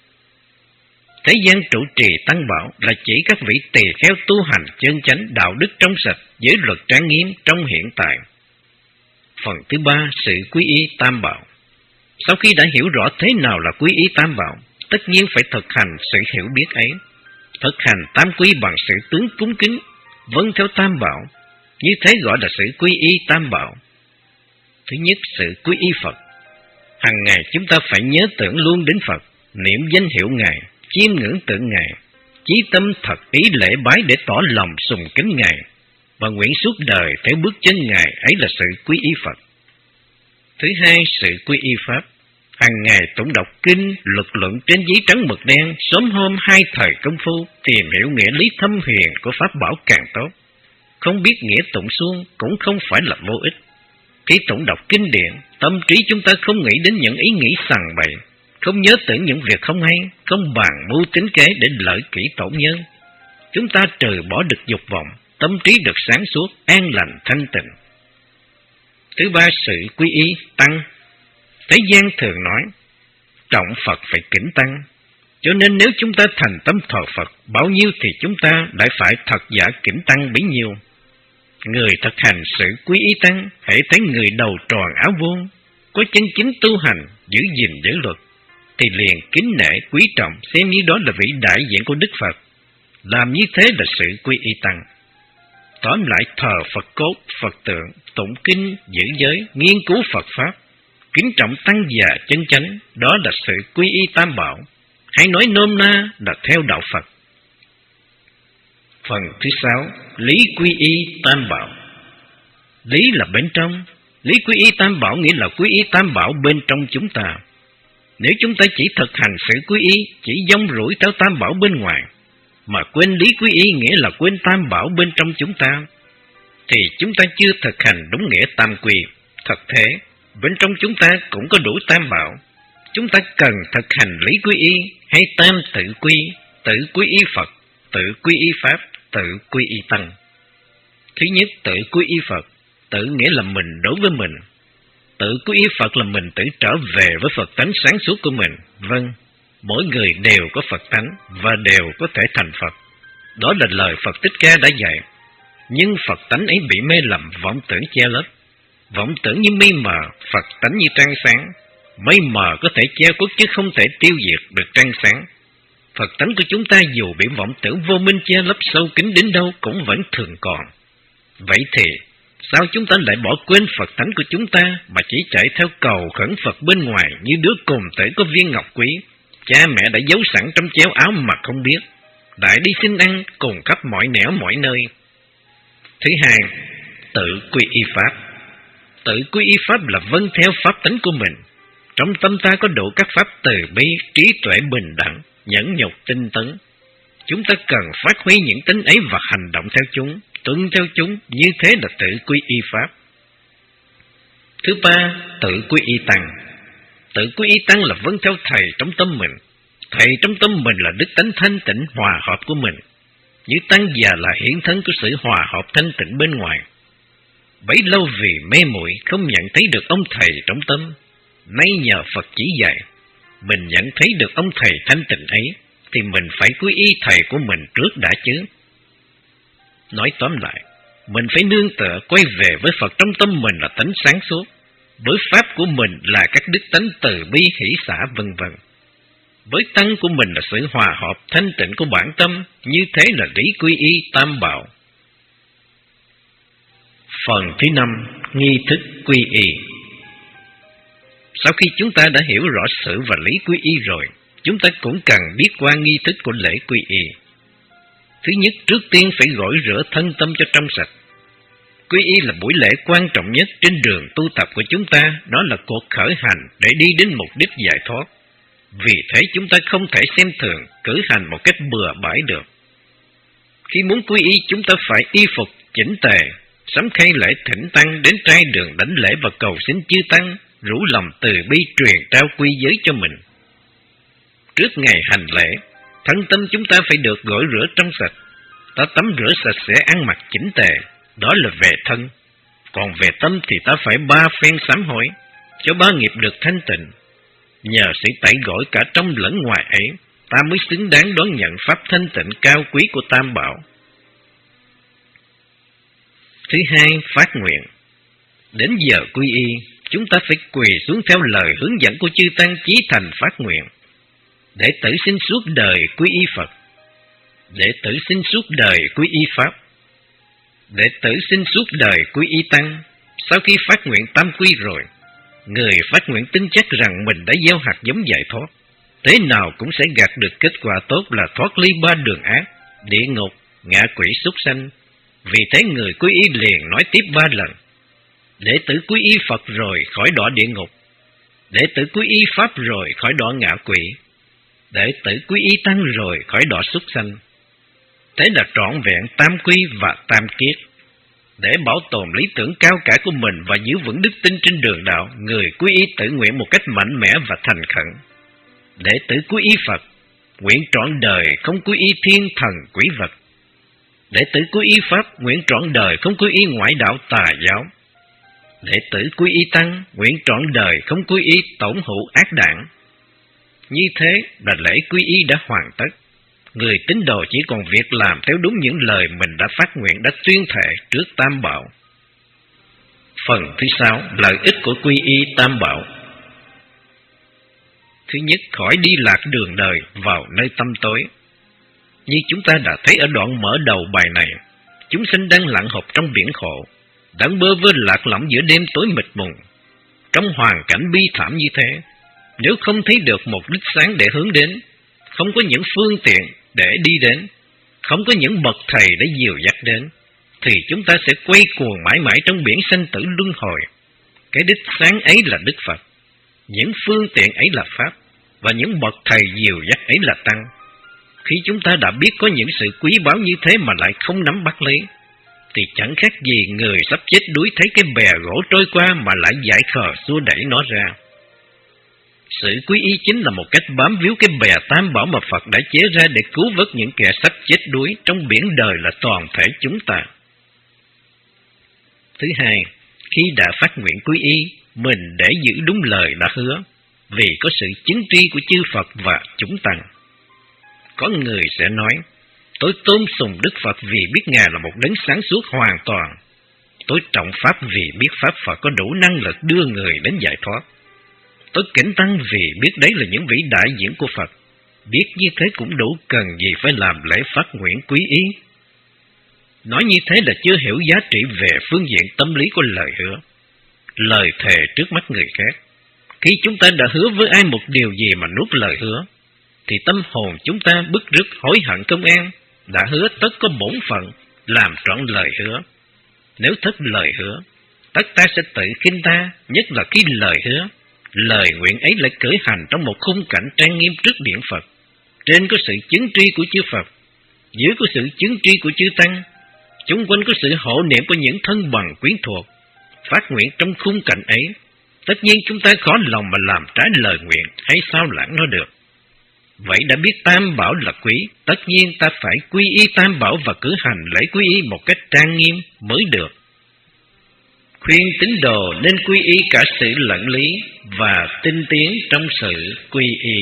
Thế gian trụ trì Tăng Bảo là chỉ các vị tỳ kheo tu hành chân chánh, đạo đức trong sạch, giới luật trang nghiêm trong hiện tại. Phần thứ ba, sự quy y Tam Bảo. Sau khi đã hiểu rõ thế nào là quy y Tam Bảo, tất nhiên phải thực hành sự hiểu biết ấy. Thực hành tam quy bằng sự tướng cúng kính, vâng theo Tam Bảo, như thế gọi là sự quy y Tam Bảo. Thứ nhất, sự quy y Phật. Hằng ngày chúng ta phải nhớ tưởng luôn đến Phật, niệm danh hiệu Ngài, chiêm ngưỡng tượng Ngài, chí tâm thật ý lễ bái để tỏ lòng sùng kính Ngài, và nguyện suốt đời theo bước chân Ngài, ấy là sự quy y Phật. Thứ hai, sự quy y pháp. Hàng ngày tụng đọc kinh, luật luận trên giấy trắng mực đen, sớm hôm hai thời công phu, tìm hiểu nghĩa lý thâm huyền của pháp bảo càng tốt. Không biết nghĩa tụng suông cũng không phải là vô ích. Khi tụng đọc kinh điển, tâm trí chúng ta không nghĩ đến những ý nghĩ sằng bậy, không nhớ tưởng những việc không hay, không bàn mưu tính kế để lợi kỹ tổn nhân. Chúng ta trừ bỏ được dục vọng, tâm trí được sáng suốt, an lành thanh tịnh. Thứ ba, sự quy y tăng. Thế gian thường nói, trọng Phật phải kính tăng. Cho nên nếu chúng ta thành tâm thờ Phật bao nhiêu thì chúng ta lại phải thật giả kính tăng bấy nhiêu. Người thực hành sự quy y tăng, hễ thấy người đầu tròn áo vuông, có chân chính tu hành, giữ gìn giới luật, thì liền kính nể quý trọng, xem như đó là vị đại diện của Đức Phật. Làm như thế là sự quy y tăng. Tóm lại, thờ Phật cốt, Phật tượng, tụng kinh, giữ giới, nghiên cứu Phật Pháp, kính trọng tăng già chân chánh, đó là sự quy y tam bảo. Hãy nói nôm na là theo đạo Phật. Phần thứ sáu, lý quy y tam bảo. Lý là bên trong, lý quy y tam bảo nghĩa là quy y tam bảo bên trong chúng ta. Nếu chúng ta chỉ thực hành sự quy y, chỉ dông rủi theo tam bảo bên ngoài, mà quên lý quy y nghĩa là quên tam bảo bên trong chúng ta, thì chúng ta chưa thực hành đúng nghĩa tam quy. Thật thế, bên trong chúng ta cũng có đủ tam bảo. Chúng ta cần thực hành lý quy y hay tam tự quy, tự quy y Phật, tự quy y Pháp, tự quy y Tăng. Thứ nhất, tự quy y Phật. Tự nghĩa là mình đối với mình. Tự quy y Phật là mình tự trở về với Phật tánh sáng suốt của mình. Vâng, mỗi người đều có Phật tánh và đều có thể thành Phật. Đó là lời Phật Thích Ca đã dạy. Nhưng Phật tánh ấy bị mê lầm vọng tưởng che lấp. Vọng tưởng như mây mờ, Phật tánh như trăng sáng. Mây mờ có thể che khuất chứ không thể tiêu diệt được trăng sáng. Phật tánh của chúng ta dù bị vọng tưởng vô minh che lấp sâu kín đến đâu cũng vẫn thường còn. Vậy thì, sao chúng ta lại bỏ quên Phật tánh của chúng ta mà chỉ chạy theo cầu khẩn Phật bên ngoài như đứa cồn tử có viên ngọc quý, cha mẹ đã giấu sẵn trong chéo áo mà không biết, đại đi xin ăn cùng khắp mọi nẻo mọi nơi. Thứ hai, tự quy y Pháp. Tự quy y Pháp là vâng theo Pháp tánh của mình. Trong tâm ta có đủ các Pháp từ bi, trí tuệ bình đẳng, nhẫn nhục tinh tấn. Chúng ta cần phát huy những tính ấy và hành động theo chúng, tuân theo chúng, như thế là tự quy y Pháp. Thứ ba, tự quy y Tăng. Tự quy y Tăng là vâng theo Thầy trong tâm mình. Thầy trong tâm mình là đức tánh thanh tịnh hòa hợp của mình. Như Tăng già là hiển thân của sự hòa hợp thanh tịnh bên ngoài. Bấy lâu vì mê muội không nhận thấy được ông Thầy trong tâm. Nay nhờ Phật chỉ dạy, mình nhận thấy được ông Thầy thanh tịnh ấy, thì mình phải quy y Thầy của mình trước đã chứ. Nói tóm lại, mình phải nương tựa quay về với Phật trong tâm mình là tánh sáng suốt, với Pháp của mình là các đức tánh từ bi hỷ xả vân vân. Với Tăng của mình là sự hòa hợp thanh tịnh của bản tâm, như thế là lý quy y tam bảo. Phần thứ năm, nghi thức quy y. Sau khi chúng ta đã hiểu rõ sự và lý quy y rồi, chúng ta cũng cần biết qua nghi thức của lễ quy y. Thứ nhất, trước tiên phải gội rửa thân tâm cho trong sạch. Quy y là buổi lễ quan trọng nhất trên đường tu tập của chúng ta, đó là cuộc khởi hành để đi đến mục đích giải thoát. Vì thế chúng ta không thể xem thường, cử hành một cách bừa bãi được. Khi muốn quy y, chúng ta phải y phục chỉnh tề, sắm khay lễ thỉnh Tăng đến trai đường đảnh lễ và cầu xin chư Tăng, rủ lòng từ bi truyền trao quy giới cho mình. Trước ngày hành lễ, thân tâm chúng ta phải được gội rửa trong sạch. Ta tắm rửa sạch sẽ, ăn mặc chỉnh tề, đó là về thân. Còn về tâm thì ta phải ba phen sám hối, cho ba nghiệp được thanh tịnh. Nhờ sự tẩy gội cả trong lẫn ngoài ấy, ta mới xứng đáng đón nhận pháp thanh tịnh cao quý của Tam Bảo. Thứ hai, phát nguyện. Đến giờ quy y, chúng ta phải quỳ xuống theo lời hướng dẫn của chư Tăng chí thành phát nguyện. Đệ tử xin suốt đời quy y Phật. Đệ tử xin suốt đời quy y Pháp. Đệ tử xin suốt đời quy y Tăng. Sau khi phát nguyện tam quy rồi, người phát nguyện tin chắc rằng mình đã gieo hạt giống giải thoát, thế nào cũng sẽ gặt được kết quả tốt là thoát ly ba đường ác, địa ngục, ngạ quỷ súc sanh. Vì thế người quy y liền nói tiếp ba lần: Đệ tử quy y Phật rồi khỏi đọa địa ngục. Đệ tử quy y Pháp rồi khỏi đọa ngạ quỷ. Đệ tử quy y Tăng rồi khỏi đọa súc sanh. Thế là trọn vẹn tam quy và tam kiết. Để bảo tồn lý tưởng cao cả của mình và giữ vững đức tin trên đường đạo, người quy y tự nguyện một cách mạnh mẽ và thành khẩn. Đệ tử quy y Phật nguyện trọn đời không quy y thiên thần quỷ vật. Đệ tử quy y Pháp nguyện trọn đời không quy y ngoại đạo tà giáo. Đệ tử quy y Tăng nguyện trọn đời không quy y tổn hữu ác đảng. Như thế là lễ quy y đã hoàn tất. Người tín đồ chỉ còn việc làm theo đúng những lời mình đã phát nguyện, đã tuyên thệ trước Tam Bảo. Phần thứ sáu, lợi ích của quy y Tam Bảo. Thứ nhất, khỏi đi lạc đường đời vào nơi tăm tối. Như chúng ta đã thấy ở đoạn mở đầu bài này, chúng sinh đang lặn hộp trong biển khổ, đang bơ vơ lạc lõng giữa đêm tối mịt mùng. Trong hoàn cảnh bi thảm như thế, nếu không thấy được một đích sáng để hướng đến, không có những phương tiện để đi đến, không có những bậc thầy để dìu dắt đến, thì chúng ta sẽ quay cuồng mãi mãi trong biển sanh tử luân hồi. Cái đích sáng ấy là Đức Phật, những phương tiện ấy là Pháp, và những bậc thầy dìu dắt ấy là Tăng. Khi chúng ta đã biết có những sự quý báu như thế mà lại không nắm bắt lấy, thì chẳng khác gì người sắp chết đuối thấy cái bè gỗ trôi qua mà lại giải khờ xua đẩy nó ra. Sự quy y chính là một cách bám víu cái bè Tam Bảo mà Phật đã chế ra để cứu vớt những kẻ sắp chết đuối trong biển đời là toàn thể chúng ta. Thứ hai, khi đã phát nguyện quy y, mình để giữ đúng lời đã hứa, vì có sự chứng tri của chư Phật và chúng tăng. Có người sẽ nói, tôi tôn sùng Đức Phật vì biết Ngài là một đấng sáng suốt hoàn toàn. Tôi trọng Pháp vì biết Pháp Phật có đủ năng lực đưa người đến giải thoát. Tôi kính Tăng vì biết đấy là những vị đại diễn của Phật. Biết như thế cũng đủ, cần gì phải làm lễ phát nguyện quý y. Nói như thế là chưa hiểu giá trị về phương diện tâm lý của lời hứa, lời thề trước mắt người khác. Khi chúng ta đã hứa với ai một điều gì mà nuốt lời hứa, thì tâm hồn chúng ta bứt rứt hối hận công an. Đã hứa tất có bổn phận làm trọn lời hứa. Nếu thất lời hứa, tất ta sẽ tự khinh ta, nhất là khi lời hứa, lời nguyện ấy lại cử hành trong một khung cảnh trang nghiêm trước điện Phật. Trên có sự chứng tri của chư Phật, dưới có sự chứng tri của chư Tăng, chung quanh có sự hộ niệm của những thân bằng quyến thuộc. Phát nguyện trong khung cảnh ấy, tất nhiên chúng ta khó lòng mà làm trái lời nguyện hay sao lãng nó được. Vậy đã biết Tam Bảo là quý, tất nhiên ta phải quy y Tam Bảo và cử hành lễ quy y một cách trang nghiêm mới được. Khuyên tín đồ nên quy y cả sự lẫn lý và tinh tiến trong sự quy y.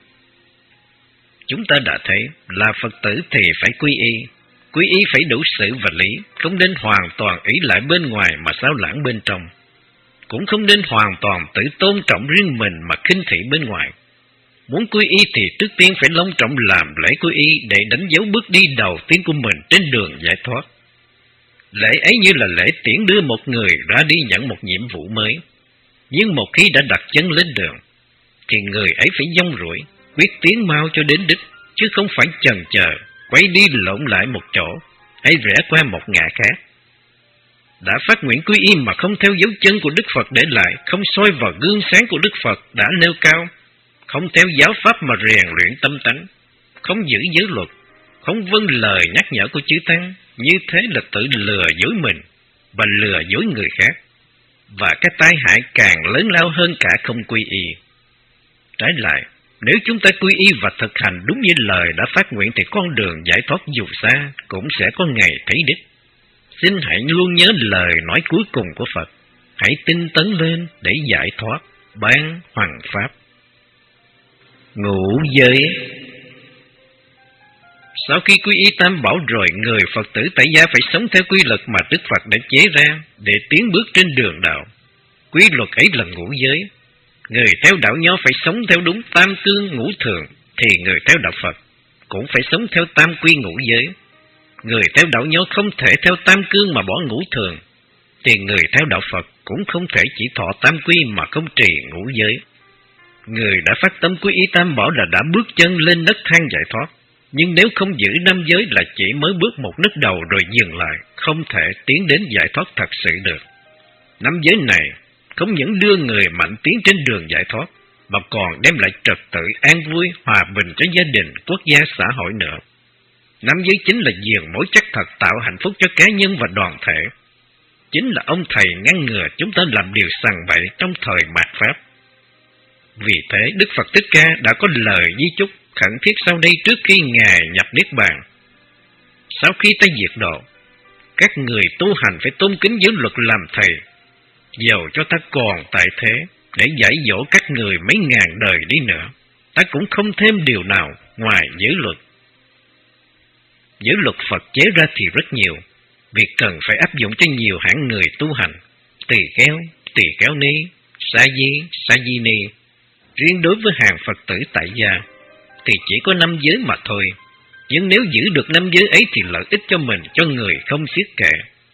Chúng ta đã thấy là Phật tử thì phải quy y, quy y phải đủ sự và lý, không nên hoàn toàn ý lại bên ngoài mà sao lãng bên trong, cũng không nên hoàn toàn tự tôn trọng riêng mình mà khinh thị bên ngoài. Muốn quy y thì trước tiên phải long trọng làm lễ quy y để đánh dấu bước đi đầu tiên của mình trên đường giải thoát. Lễ ấy như là lễ tiễn đưa một người ra đi nhận một nhiệm vụ mới. Nhưng một khi đã đặt chân lên đường, thì người ấy phải dông ruổi, quyết tiến mau cho đến đích, chứ không phải chần chờ, quay đi lộn lại một chỗ, hay rẽ qua một ngã khác. Đã phát nguyện quy y mà không theo dấu chân của Đức Phật để lại, không soi vào gương sáng của Đức Phật đã nêu cao, không theo giáo pháp mà rèn luyện tâm tánh, không giữ giới luật, không vâng lời nhắc nhở của chư Tăng, như thế là tự lừa dối mình và lừa dối người khác, và cái tai hại càng lớn lao hơn cả không quy y. Trái lại, nếu chúng ta quy y và thực hành đúng như lời đã phát nguyện thì con đường giải thoát dù xa cũng sẽ có ngày thấy đích. Xin hãy luôn nhớ lời nói cuối cùng của Phật, hãy tinh tấn lên để giải thoát, ban hoằng pháp. Ngũ giới. Sau khi quy y Tam Bảo rồi, người Phật tử tại gia phải sống theo quy luật mà Đức Phật đã chế ra để tiến bước trên đường đạo. Quy luật ấy là ngũ giới. Người theo đạo Nho phải sống theo đúng tam cương ngũ thường, thì người theo đạo Phật cũng phải sống theo tam quy ngũ giới. Người theo đạo Nho không thể theo tam cương mà bỏ ngũ thường, thì người theo đạo Phật cũng không thể chỉ thọ tam quy mà không trì ngũ giới. Người đã phát tâm quy y Tam Bảo là đã bước chân lên nấc thang giải thoát, nhưng nếu không giữ năm giới là chỉ mới bước một nấc đầu rồi dừng lại, không thể tiến đến giải thoát thật sự được. Năm giới này không những đưa người mạnh tiến trên đường giải thoát, mà còn đem lại trật tự an vui, hòa bình cho gia đình, quốc gia, xã hội nữa. Năm giới chính là giường mối chắc thật tạo hạnh phúc cho cá nhân và đoàn thể. Chính là ông thầy ngăn ngừa chúng ta làm điều sằng bậy trong thời mạt Pháp. Vì thế, Đức Phật Thích Ca đã có lời di chúc khẩn thiết sau đây trước khi Ngài nhập Niết Bàn. Sau khi ta diệt độ, các người tu hành phải tôn kính giới luật làm thầy, dầu cho ta còn tại thế để dạy dỗ các người mấy ngàn đời đi nữa, ta cũng không thêm điều nào ngoài giới luật. Giới luật Phật chế ra thì rất nhiều, việc cần phải áp dụng cho nhiều hạng người tu hành: tỳ kheo, tỳ kheo ni, sa di, sa di ni. Riêng đối với hàng Phật tử tại gia thì chỉ có năm giới mà thôi, nhưng nếu giữ được năm giới ấy thì lợi ích cho mình, cho người không xiết kể.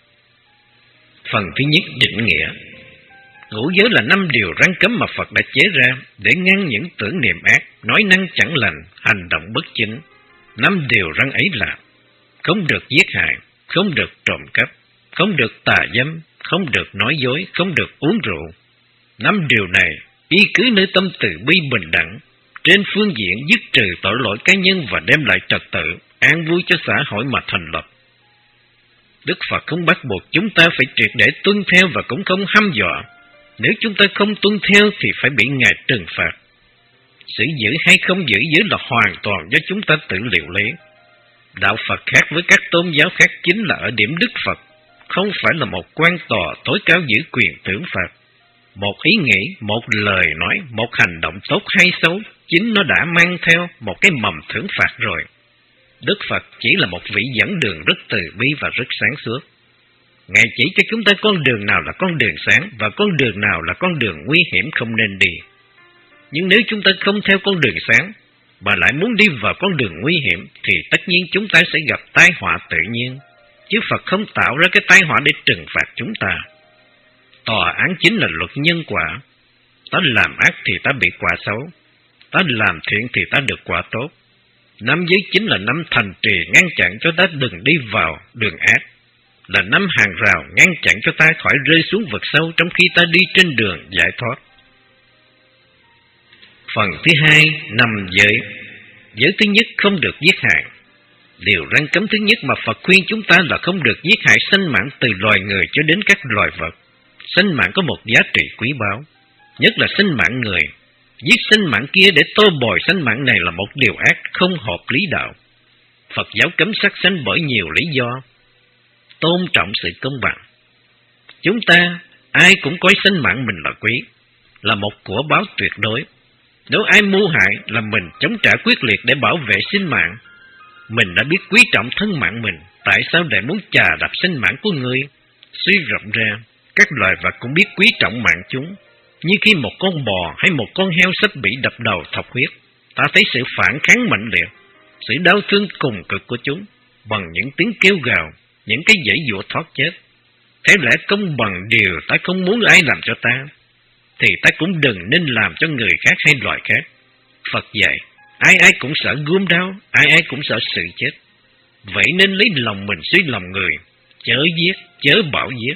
Phần thứ nhất, định nghĩa. Ngũ giới là năm điều răn cấm mà Phật đã chế ra để ngăn những tưởng niệm ác, nói năng chẳng lành, hành động bất chính. Năm điều răn ấy là: không được giết hại, không được trộm cắp, không được tà dâm, không được nói dối, không được uống rượu. Năm điều này y cứ nơi tâm từ bi bình đẳng, trên phương diện dứt trừ tội lỗi cá nhân và đem lại trật tự, an vui cho xã hội mà thành lập. Đức Phật không bắt buộc chúng ta phải triệt để tuân theo và cũng không hăm dọa. Nếu chúng ta không tuân theo thì phải bị Ngài trừng phạt. Sự giữ hay không giữ giới là hoàn toàn do chúng ta tự liệu lý. Đạo Phật khác với các tôn giáo khác chính là ở điểm Đức Phật không phải là một quan tòa tối cao giữ quyền thưởng phạt. Một ý nghĩ, một lời nói, một hành động tốt hay xấu, chính nó đã mang theo một cái mầm thưởng phạt rồi. Đức Phật chỉ là một vị dẫn đường rất từ bi và rất sáng suốt. Ngài chỉ cho chúng ta con đường nào là con đường sáng và con đường nào là con đường nguy hiểm không nên đi. Nhưng nếu chúng ta không theo con đường sáng mà lại muốn đi vào con đường nguy hiểm thì tất nhiên chúng ta sẽ gặp tai họa tự nhiên, chứ Phật không tạo ra cái tai họa để trừng phạt chúng ta. Tòa án chính là luật nhân quả. Ta làm ác thì ta bị quả xấu, ta làm thiện thì ta được quả tốt. Năm giới chính là năm thành trì ngăn chặn cho ta đừng đi vào đường ác, là năm hàng rào ngăn chặn cho ta khỏi rơi xuống vực sâu trong khi ta đi trên đường giải thoát. Phần thứ hai, năm giới. Giới thứ nhất, không được giết hại. Điều răn cấm thứ nhất mà Phật khuyên chúng ta là không được giết hại sinh mạng từ loài người cho đến các loài vật. Sinh mạng có một giá trị quý báu, nhất là sinh mạng người. Giết sinh mạng kia để tô bồi sinh mạng này là một điều ác, không hợp lý đạo. Phật giáo cấm sát sanh bởi nhiều lý do. Tôn trọng sự công bằng. Chúng ta, ai cũng coi sinh mạng mình là quý, là một của báu tuyệt đối. Nếu ai mưu hại là mình chống trả quyết liệt để bảo vệ sinh mạng. Mình đã biết quý trọng thân mạng mình, tại sao lại muốn chà đạp sinh mạng của người? Suy rộng ra, các loài vật cũng biết quý trọng mạng chúng. Như khi một con bò hay một con heo sắp bị đập đầu thọc huyết, ta thấy sự phản kháng mạnh liệt, sự đau thương cùng cực của chúng, bằng những tiếng kêu gào, những cái giãy giụa thoát chết. Thế lẽ công bằng điều ta không muốn ai làm cho ta, thì ta cũng đừng nên làm cho người khác hay loài khác. Phật dạy, ai ai cũng sợ gươm đao, ai ai cũng sợ sự chết. Vậy nên lấy lòng mình suy lòng người, chớ giết, chớ bảo giết.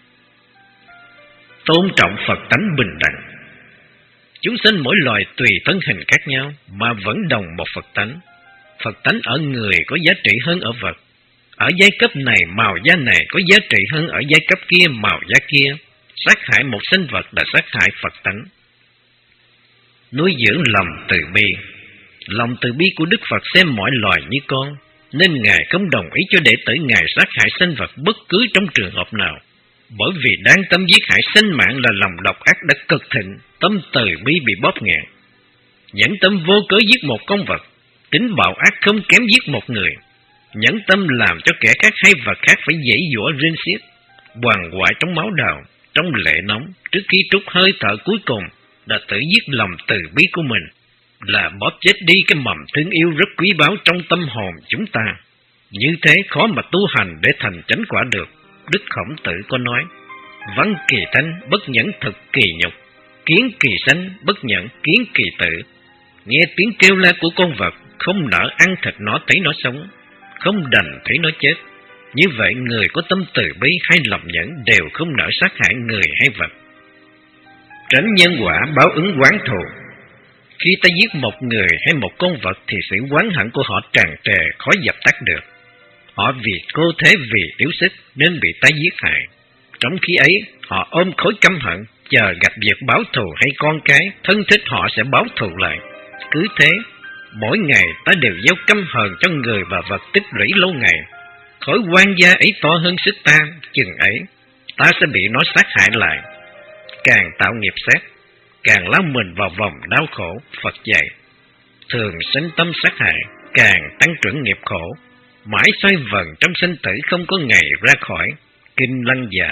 Tôn trọng Phật tánh bình đẳng. Chúng sinh mỗi loài tùy thân hình khác nhau mà vẫn đồng một Phật tánh. Phật tánh ở người có giá trị hơn ở vật. Ở giai cấp này màu da này có giá trị hơn ở giai cấp kia màu da kia. Sát hại một sinh vật là sát hại Phật tánh. Nuôi dưỡng lòng từ bi. Lòng từ bi của Đức Phật xem mọi loài như con, nên Ngài không đồng ý cho đệ tử Ngài sát hại sinh vật bất cứ trong trường hợp nào. Bởi vì đáng tâm giết hại sinh mạng là lòng độc ác đã cực thịnh, tâm từ bi bị bóp nghẹn. Nhẫn tâm vô cớ giết một con vật, tính bạo ác không kém giết một người. Nhẫn tâm làm cho kẻ khác hay vật khác phải giãy giụa rên xiết, quằn quại trong máu đào, trong lệ nóng, trước khi trút hơi thở cuối cùng đã tự giết lòng từ bi của mình, là bóp chết đi cái mầm thương yêu rất quý báu trong tâm hồn chúng ta. Như thế khó mà tu hành để thành chánh quả được. Đức Khổng Tử có nói, văn kỳ thanh, bất nhẫn thực kỳ nhục, kiến kỳ sanh, bất nhẫn kiến kỳ tử. Nghe tiếng kêu la của con vật, không nỡ ăn thịt nó thấy nó sống, không đành thấy nó chết. Như vậy người có tâm từ bi hay lòng nhẫn đều không nỡ sát hại người hay vật. Tránh nhân quả báo ứng oán thù. Khi ta giết một người hay một con vật thì sự oán hận của họ tràn trề khó dập tắt được. Họ vì cô thế vì yếu sức nên bị ta giết hại. Trong khi ấy họ ôm khối căm hận, chờ gặp việc báo thù hay con cái, thân thích họ sẽ báo thù lại. Cứ thế, mỗi ngày ta đều gieo căm hờn cho người và vật tích lũy lâu ngày. Khối oan gia ấy to hơn sức ta, chừng ấy ta sẽ bị nó sát hại lại. Càng tạo nghiệp sát, càng lao mình vào vòng đau khổ. Phật dạy, thường sinh tâm sát hại, càng tăng trưởng nghiệp khổ. Mãi xoay vần trong sinh tử không có ngày ra khỏi. Kinh Lăng Già.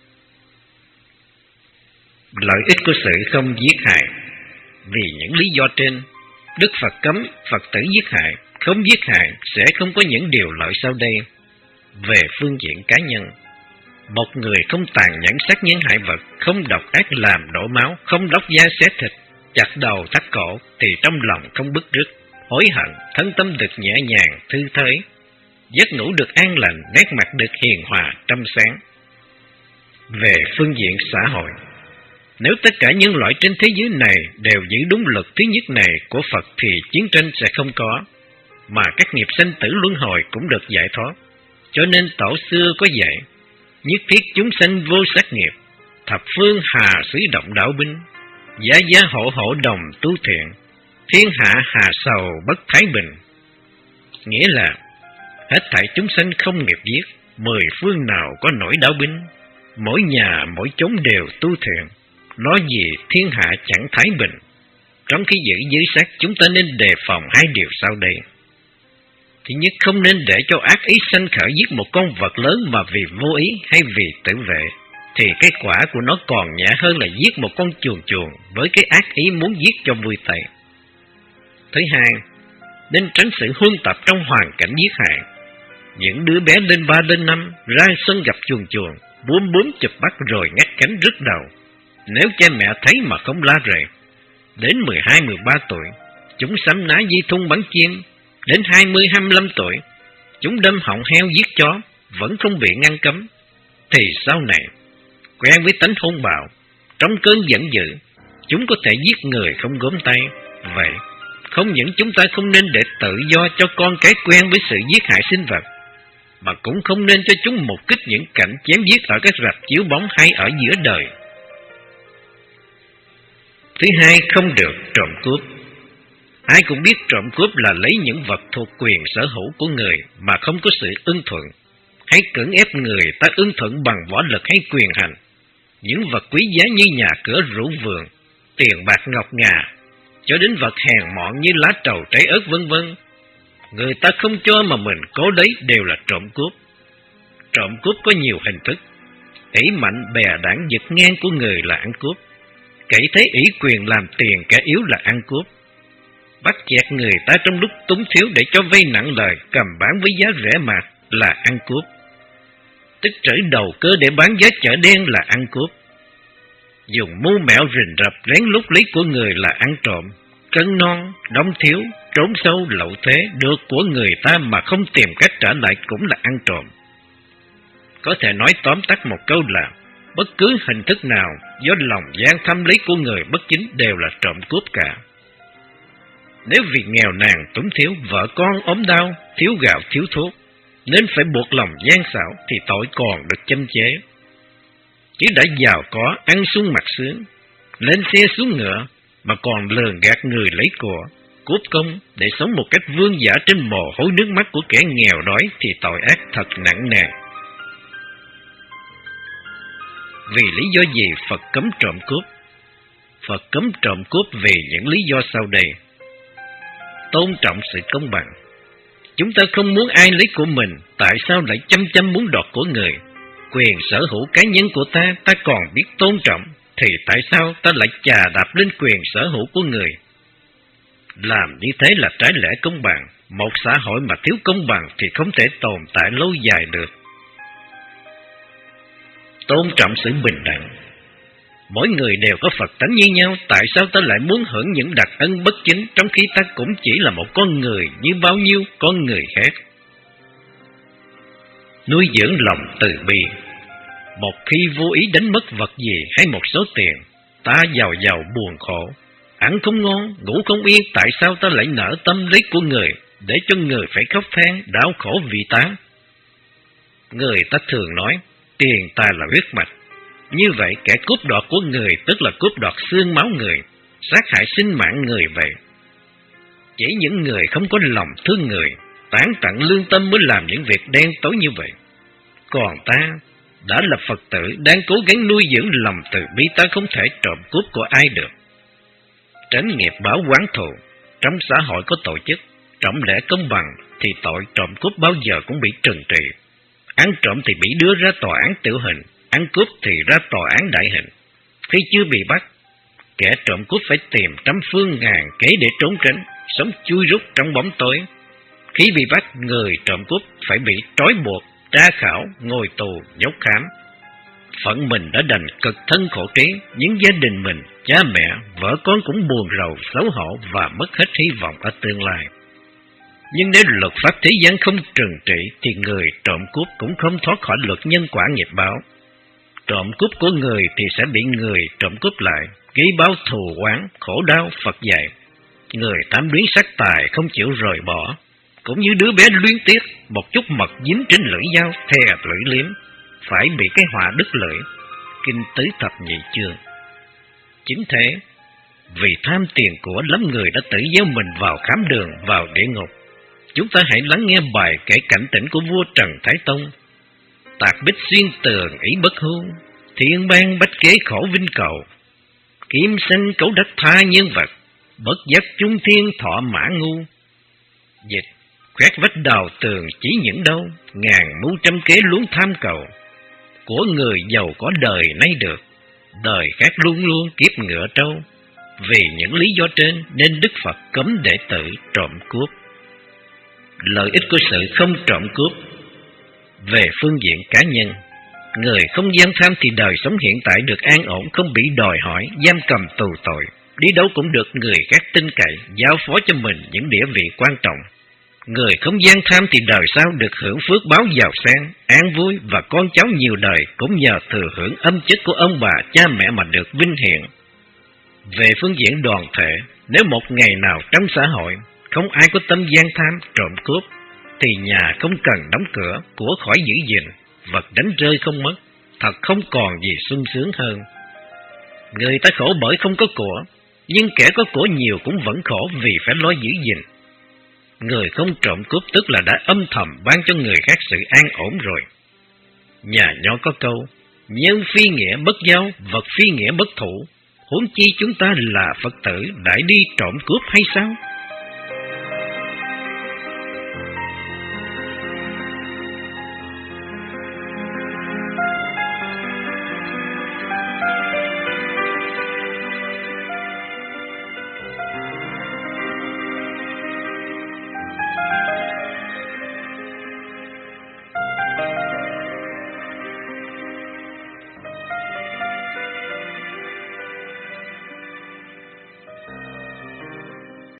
Lợi ích của sự không giết hại. Vì những lý do trên, Đức Phật cấm Phật tử giết hại. Không giết hại sẽ không có những điều lợi sau đây. Về phương diện cá nhân, một người không tàn nhẫn sát nhân hại vật, không độc ác làm đổ máu, không đốt da xé thịt, chặt đầu thắt cổ, thì trong lòng không bứt rứt, hối hận, thân tâm được nhẹ nhàng, thư thới, giấc ngủ được an lành, nét mặt được hiền hòa, trong sáng. Về phương diện xã hội, nếu tất cả nhân loại trên thế giới này đều giữ đúng luật thứ nhất này của Phật thì chiến tranh sẽ không có, mà các nghiệp sanh tử luân hồi cũng được giải thoát. Cho nên tổ xưa có dạy, nhất thiết chúng sanh vô sát nghiệp, thập phương hà xứ động đạo binh, gia gia hộ hộ đồng tu thiện, thiên hạ hà sầu bất thái bình. Nghĩa là, hết thảy chúng sanh không nghiệp giết, mười phương nào có nổi đạo binh, mỗi nhà mỗi chốn đều tu thiện, nói gì thiên hạ chẳng thái bình. Trong khi giữ giới sát, chúng ta nên đề phòng hai điều sau đây. Thứ nhất, không nên để cho ác ý sanh khởi giết một con vật lớn mà vì vô ý hay vì tự vệ, thì cái quả của nó còn nhẹ hơn là giết một con chuồn chuồn với cái ác ý muốn giết cho vui tay. Thứ hai, nên tránh sự huân tập trong hoàn cảnh giết hại. Những đứa bé lên ba lên năm ra sân gặp chuồn chuồn, búm búm chụp bắt rồi ngắt cánh rứt đầu. Nếu cha mẹ thấy mà không la rầy, đến mười hai mười ba tuổi, chúng sắm ná di thun bắn chim. Đến hai mươi hai mươi lăm tuổi, chúng đâm họng heo giết chó, vẫn không bị ngăn cấm. Thì sau này, quen với tánh hung bạo, trong cơn giận dữ, chúng có thể giết người không gốm tay. Vậy, không những chúng ta không nên để tự do cho con cái quen với sự giết hại sinh vật, mà cũng không nên cho chúng mục kích những cảnh chém giết ở các rạp chiếu bóng hay ở giữa đời. Thứ hai, không được trộm cướp. Ai cũng biết trộm cướp là lấy những vật thuộc quyền sở hữu của người mà không có sự ưng thuận, hay cưỡng ép người ta ưng thuận bằng võ lực hay quyền hành. Những vật quý giá như nhà cửa rủ vườn, tiền bạc ngọc ngà, cho đến vật hèn mọn như lá trầu trái ớt vân vân, người ta không cho mà mình cố lấy đều là trộm cướp. Trộm cướp có nhiều hình thức. Ỷ mạnh bè đảng giật ngang của người là ăn cướp. Kẻ thế ỷ quyền làm tiền kẻ yếu là ăn cướp. Bắt chẹt người ta trong lúc túng thiếu để cho vay nặng lời, cầm bán với giá rẻ mạt là ăn cướp. Tích trữ đầu cơ để bán giá chợ đen là ăn cướp. Dùng mưu mẹo rình rập lén lút lấy của người là ăn trộm. Cân non, đóng thiếu, trốn sâu lậu thế, được của người ta mà không tìm cách trả lại cũng là ăn trộm. Có thể nói tóm tắt một câu là, bất cứ hình thức nào do lòng gian tham lấy của người bất chính đều là trộm cướp cả. Nếu vì nghèo nàn túng thiếu, vợ con ốm đau, thiếu gạo thiếu thuốc, nên phải buộc lòng gian xảo thì tội còn được châm chế. Chứ đã giàu có, ăn sung mặc sướng, lên xe xuống ngựa, mà còn lường gạt người lấy của, cướp công để sống một cách vương giả trên mồ hôi nước mắt của kẻ nghèo đói thì tội ác thật nặng nề. Vì lý do gì Phật cấm trộm cướp? Phật cấm trộm cướp vì những lý do sau đây. Tôn trọng sự công bằng. Chúng ta không muốn ai lấy của mình, tại sao lại chăm chăm muốn đoạt của người? Quyền sở hữu cá nhân của ta, ta còn biết tôn trọng, thì tại sao ta lại chà đạp lên quyền sở hữu của người? Làm như thế là trái lẽ công bằng. Một xã hội mà thiếu công bằng thì không thể tồn tại lâu dài được. Tôn trọng sự bình đẳng. Mỗi người đều có Phật tánh như nhau, tại sao ta lại muốn hưởng những đặc ân bất chính trong khi ta cũng chỉ là một con người như bao nhiêu con người khác? nuôi dưỡng lòng từ bi. Một khi vô ý đánh mất vật gì hay một số tiền, ta giàu giàu buồn khổ, ăn không ngon, ngủ không yên, tại sao ta lại nỡ tâm lý của người, để cho người phải khóc than, đau khổ vì ta? Người ta thường nói, tiền tài là huyết mạch. Như vậy, kẻ cướp đoạt của người tức là cướp đoạt xương máu người, sát hại sinh mạng người vậy. Chỉ những người không có lòng thương người, tán tận lương tâm mới làm những việc đen tối như vậy. Còn ta, đã là Phật tử, đang cố gắng nuôi dưỡng lòng từ bi, ta không thể trộm cướp của ai được. Tránh nghiệp báo oán thù, trong xã hội có tổ chức, trọng lẽ công bằng, thì tội trộm cướp bao giờ cũng bị trừng trị. Ăn trộm thì bị đưa ra tòa án tử hình, ăn cướp thì ra tòa án đại hình. Khi chưa bị bắt, kẻ trộm cướp phải tìm trăm phương ngàn kế để trốn tránh, sống chui rút trong bóng tối. Khi bị bắt, người trộm cướp phải bị trói buộc, tra khảo, ngồi tù, nhốt khám. Phận mình đã đành cực thân khổ trí, những gia đình mình, cha mẹ, vợ con cũng buồn rầu, xấu hổ và mất hết hy vọng ở tương lai. Nhưng nếu luật pháp thế gian không trừng trị, thì người trộm cướp cũng không thoát khỏi luật nhân quả nghiệp báo. Trộm cướp của người thì sẽ bị người trộm cướp lại, ghi báo thù oán, khổ đau. Phật dạy, người tham luyến sát tài không chịu rời bỏ, cũng như đứa bé luyến tiếc một chút mật dính trên lưỡi dao, thè lưỡi liếm, phải bị cái họa đứt lưỡi. Kinh Tứ Thập Nhị Chương. Chính thế, vì tham tiền của lắm người đã tự gieo mình vào khám đường, vào địa ngục. Chúng ta hãy lắng nghe bài kể cảnh tỉnh của vua Trần Thái Tông. Tạc bích xuyên tường ý bất hưu, thiên bang bách kế khổ vinh cầu. Kim sinh cấu đất tha nhân vật, bất giác trung thiên thọ mã ngu. Dịch, khoét vách đào tường chỉ những đâu, ngàn mưu trăm kế luôn tham cầu. Của người giàu có đời nay được, đời khác luôn luôn kiếp ngựa trâu. Vì những lý do trên nên Đức Phật cấm đệ tử trộm cướp. Lợi ích của sự không trộm cướp. Về phương diện cá nhân, người không gian tham thì đời sống hiện tại được an ổn, không bị đòi hỏi, giam cầm tù tội. Đi đâu cũng được người khác tin cậy, giao phó cho mình những địa vị quan trọng. Người không gian tham thì đời sau được hưởng phước báo giàu sang, an vui, và con cháu nhiều đời cũng nhờ thừa hưởng âm chất của ông bà cha mẹ mà được vinh hiển. Về phương diện đoàn thể, nếu một ngày nào trong xã hội không ai có tâm gian tham, trộm cướp, thì nhà không cần đóng cửa, của khỏi giữ gìn, vật đánh rơi không mất, thật không còn gì sung sướng hơn. Người ta khổ bởi không có của, nhưng kẻ có của nhiều cũng vẫn khổ vì phải lo giữ gìn. Người không trộm cướp tức là đã âm thầm ban cho người khác sự an ổn rồi. Nhà Nho có câu, nhân phi nghĩa bất giao, vật phi nghĩa bất thủ. Huống chi chúng ta là Phật tử, đại đi trộm cướp hay sao?